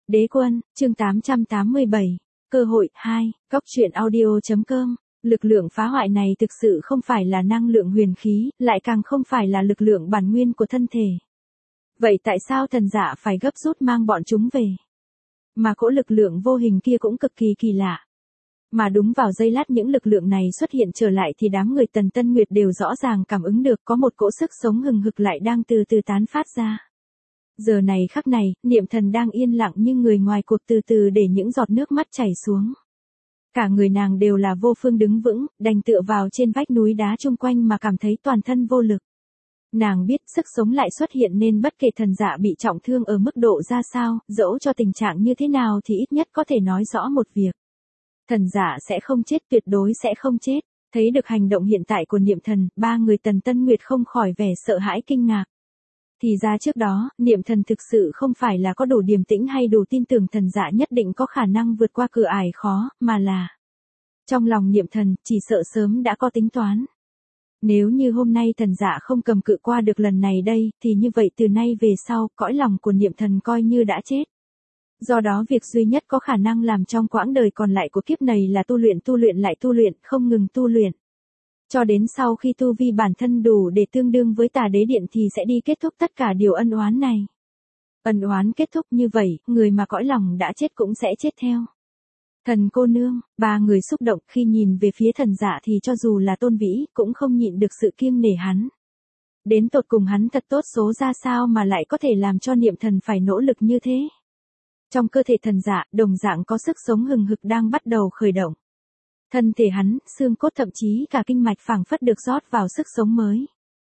Đế quân, chương 887, cơ hội 2, góc truyện audio.com. Lực lượng phá hoại này thực sự không phải là năng lượng huyền khí, lại càng không phải là lực lượng bản nguyên của thân thể. Vậy tại sao thần dạ phải gấp rút mang bọn chúng về? Mà cỗ lực lượng vô hình kia cũng cực kỳ kỳ lạ. Mà đúng vào giây lát những lực lượng này xuất hiện trở lại thì đám người Tần Tân Nguyệt đều rõ ràng cảm ứng được có một cỗ sức sống hừng hực lại đang từ từ tán phát ra. Giờ này khắc này, niệm thần đang yên lặng như người ngoài cuộc từ từ để những giọt nước mắt chảy xuống. Cả người nàng đều là vô phương đứng vững, đành tựa vào trên vách núi đá chung quanh mà cảm thấy toàn thân vô lực. Nàng biết sức sống lại xuất hiện nên bất kể thần dạ bị trọng thương ở mức độ ra sao, dẫu cho tình trạng như thế nào thì ít nhất có thể nói rõ một việc. Thần dạ sẽ không chết, tuyệt đối sẽ không chết. Thấy được hành động hiện tại của niệm thần, ba người Tần Tân Nguyệt không khỏi vẻ sợ hãi kinh ngạc. Thì ra trước đó, niệm thần thực sự không phải là có đủ điềm tĩnh hay đủ tin tưởng thần dạ nhất định có khả năng vượt qua cửa ải khó, mà là trong lòng niệm thần, chỉ sợ sớm đã có tính toán. Nếu như hôm nay thần dạ không cầm cự qua được lần này đây, thì như vậy từ nay về sau, cõi lòng của niệm thần coi như đã chết. Do đó việc duy nhất có khả năng làm trong quãng đời còn lại của kiếp này là tu luyện lại tu luyện, không ngừng tu luyện. Cho đến sau khi tu vi bản thân đủ để tương đương với Tà Đế Điện thì sẽ đi kết thúc tất cả điều ân oán này. Ân oán kết thúc như vậy, người mà cõi lòng đã chết cũng sẽ chết theo. Thần cô nương, ba người xúc động khi nhìn về phía thần dạ thì cho dù là Tôn Vĩ cũng không nhịn được sự kiêng nể hắn. Đến tột cùng hắn thật tốt số ra sao mà lại có thể làm cho niệm thần phải nỗ lực như thế. Trong cơ thể thần dạ, đồng dạng có sức sống hừng hực đang bắt đầu khởi động. Thân thể hắn, xương cốt thậm chí cả kinh mạch phảng phất được rót vào sức sống mới.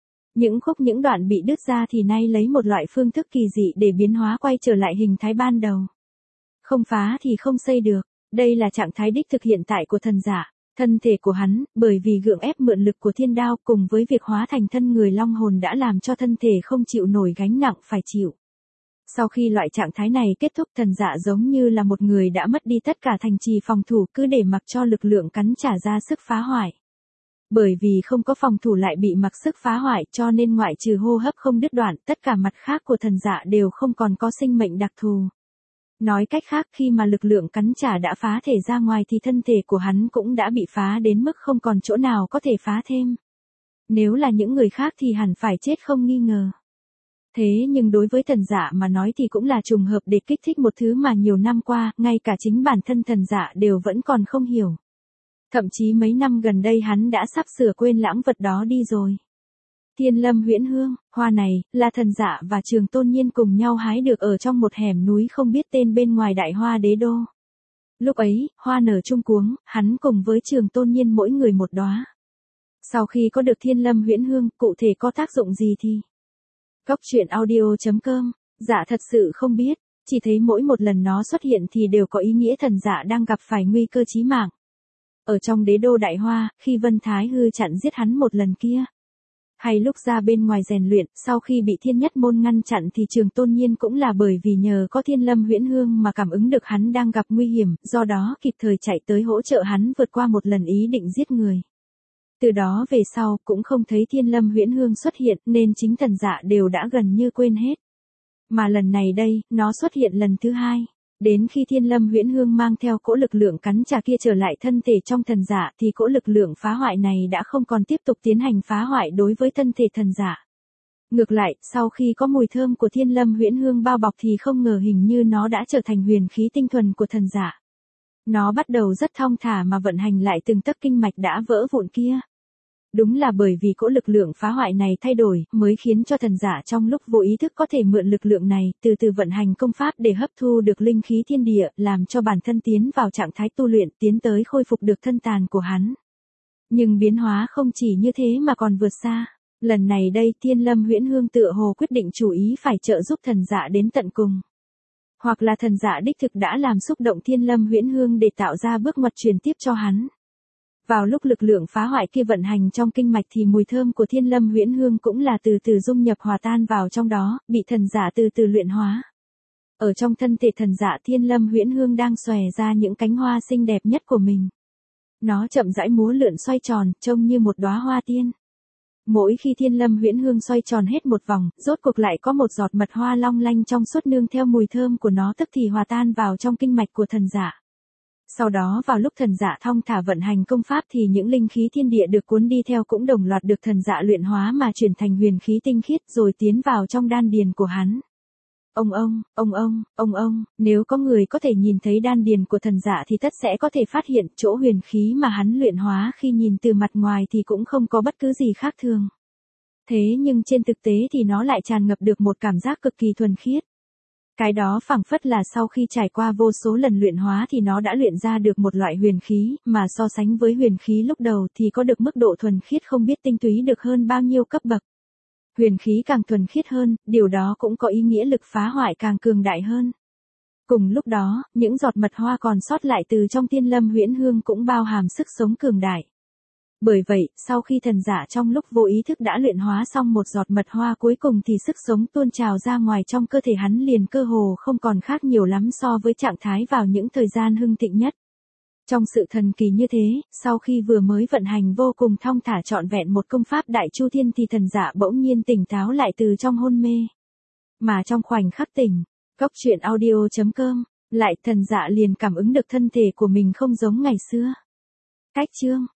Những đoạn bị đứt ra thì nay lấy một loại phương thức kỳ dị để biến hóa quay trở lại hình thái ban đầu. Không phá thì không xây được, đây là trạng thái đích thực hiện tại của thần giả. Thân thể của hắn, bởi vì gượng ép mượn lực của thiên đao cùng với việc hóa thành thân người long hồn đã làm cho thân thể không chịu nổi gánh nặng phải chịu. Sau khi loại trạng thái này kết thúc thần dạ giống như là một người đã mất đi tất cả thành trì phòng thủ cứ để mặc cho lực lượng cắn trả ra sức phá hoại. Bởi vì không có phòng thủ lại bị mặc sức phá hoại cho nên ngoại trừ hô hấp không đứt đoạn tất cả mặt khác của thần dạ đều không còn có sinh mệnh đặc thù. Nói cách khác khi mà lực lượng cắn trả đã phá thể ra ngoài thì thân thể của hắn cũng đã bị phá đến mức không còn chỗ nào có thể phá thêm. Nếu là những người khác thì hẳn phải chết không nghi ngờ. Thế nhưng đối với thần dạ mà nói thì cũng là trùng hợp để kích thích một thứ mà nhiều năm qua, ngay cả chính bản thân thần dạ đều vẫn còn không hiểu. Thậm chí mấy năm gần đây hắn đã sắp sửa quên lãng vật đó đi rồi. Thiên Lâm Huyễn Hương, hoa này, là thần dạ và Trường Tôn Nhiên cùng nhau hái được ở trong một hẻm núi không biết tên bên ngoài Đại Hoa Đế Đô. Lúc ấy, hoa nở chung cuống, hắn cùng với Trường Tôn Nhiên mỗi người một đóa. Sau khi có được Thiên Lâm Huyễn Hương, cụ thể có tác dụng gì thì? Góc truyện audio.com, dạ thật sự không biết, chỉ thấy mỗi một lần nó xuất hiện thì đều có ý nghĩa thần dạ đang gặp phải nguy cơ chí mạng. Ở trong đế đô Đại Hoa, khi Vân Thái Hư chặn giết hắn một lần kia. Hay lúc ra bên ngoài rèn luyện, sau khi bị Thiên Nhất Môn ngăn chặn thì Trường Tôn Nhiên cũng là bởi vì nhờ có Thiên Lâm Huyễn Hương mà cảm ứng được hắn đang gặp nguy hiểm, do đó kịp thời chạy tới hỗ trợ hắn vượt qua một lần ý định giết người. Từ đó về sau cũng không thấy Thiên Lâm Huyễn Hương xuất hiện nên chính thần dạ đều đã gần như quên hết. Mà lần này đây, nó xuất hiện lần thứ hai. Đến khi Thiên Lâm Huyễn Hương mang theo cỗ lực lượng cắn trả kia trở lại thân thể trong thần dạ thì cỗ lực lượng phá hoại này đã không còn tiếp tục tiến hành phá hoại đối với thân thể thần dạ. Ngược lại, sau khi có mùi thơm của Thiên Lâm Huyễn Hương bao bọc thì không ngờ hình như nó đã trở thành huyền khí tinh thuần của thần dạ. Nó bắt đầu rất thong thả mà vận hành lại từng tấc kinh mạch đã vỡ vụn kia. Đúng là bởi vì cỗ lực lượng phá hoại này thay đổi, mới khiến cho thần giả trong lúc vô ý thức có thể mượn lực lượng này, từ từ vận hành công pháp để hấp thu được linh khí thiên địa, làm cho bản thân tiến vào trạng thái tu luyện, tiến tới khôi phục được thân tàn của hắn. Nhưng biến hóa không chỉ như thế mà còn vượt xa. Lần này đây Thiên Lâm Huyễn Hương tựa hồ quyết định chủ ý phải trợ giúp thần giả đến tận cùng. Hoặc là thần giả đích thực đã làm xúc động Thiên Lâm Huyễn Hương để tạo ra bước ngoặt truyền tiếp cho hắn. Vào lúc lực lượng phá hoại kia vận hành trong kinh mạch thì mùi thơm của Thiên Lâm Huyễn Hương cũng là từ từ dung nhập hòa tan vào trong đó, bị thần giả từ từ luyện hóa. Ở trong thân thể thần giả Thiên Lâm Huyễn Hương đang xòe ra những cánh hoa xinh đẹp nhất của mình. Nó chậm rãi múa lượn xoay tròn, trông như một đóa hoa tiên. Mỗi khi Thiên Lâm Huyễn Hương xoay tròn hết một vòng, rốt cuộc lại có một giọt mật hoa long lanh trong suốt nương theo mùi thơm của nó tức thì hòa tan vào trong kinh mạch của thần giả. Sau đó vào lúc thần giả thong thả vận hành công pháp thì những linh khí thiên địa được cuốn đi theo cũng đồng loạt được thần giả luyện hóa mà chuyển thành huyền khí tinh khiết rồi tiến vào trong đan điền của hắn. Nếu có người có thể nhìn thấy đan điền của thần giả thì tất sẽ có thể phát hiện chỗ huyền khí mà hắn luyện hóa khi nhìn từ mặt ngoài thì cũng không có bất cứ gì khác thường. Thế nhưng trên thực tế thì nó lại tràn ngập được một cảm giác cực kỳ thuần khiết. Cái đó phảng phất là sau khi trải qua vô số lần luyện hóa thì nó đã luyện ra được một loại huyền khí, mà so sánh với huyền khí lúc đầu thì có được mức độ thuần khiết không biết tinh túy được hơn bao nhiêu cấp bậc. Huyền khí càng thuần khiết hơn, điều đó cũng có ý nghĩa lực phá hoại càng cường đại hơn. Cùng lúc đó, những giọt mật hoa còn sót lại từ trong Thiên Lâm Huyễn Hương cũng bao hàm sức sống cường đại. Bởi vậy, sau khi thần giả trong lúc vô ý thức đã luyện hóa xong một giọt mật hoa cuối cùng thì sức sống tuôn trào ra ngoài trong cơ thể hắn liền cơ hồ không còn khác nhiều lắm so với trạng thái vào những thời gian hưng thịnh nhất. Trong sự thần kỳ như thế, sau khi vừa mới vận hành vô cùng thong thả trọn vẹn một công pháp đại chu thiên thì thần giả bỗng nhiên tỉnh táo lại từ trong hôn mê. Mà trong khoảnh khắc tỉnh, coctruyện.audio.com, lại thần giả liền cảm ứng được thân thể của mình không giống ngày xưa. Cách chương